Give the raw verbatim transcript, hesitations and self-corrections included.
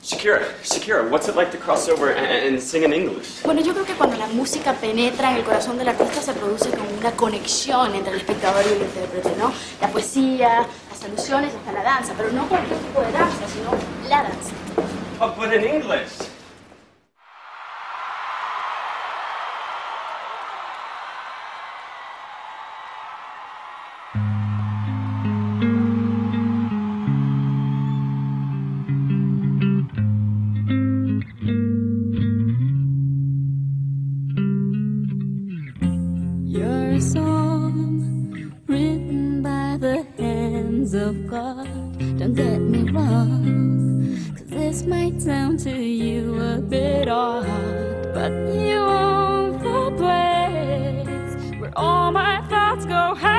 Shakira, Shakira, what's it like to cross over and, and sing in English? Bueno, yo creo que cuando la música penetra en el corazón del artista se produce como una conexión entre el espectador y el intérprete, ¿no? La poesía, las alusiones, hasta la danza, pero no cualquier tipo de danza, sino la danza. Oh, but in English. You're a song written by the hands of God. Don't get me wrong, 'cause this might sound to you a bit odd, but you own the place where all my thoughts go.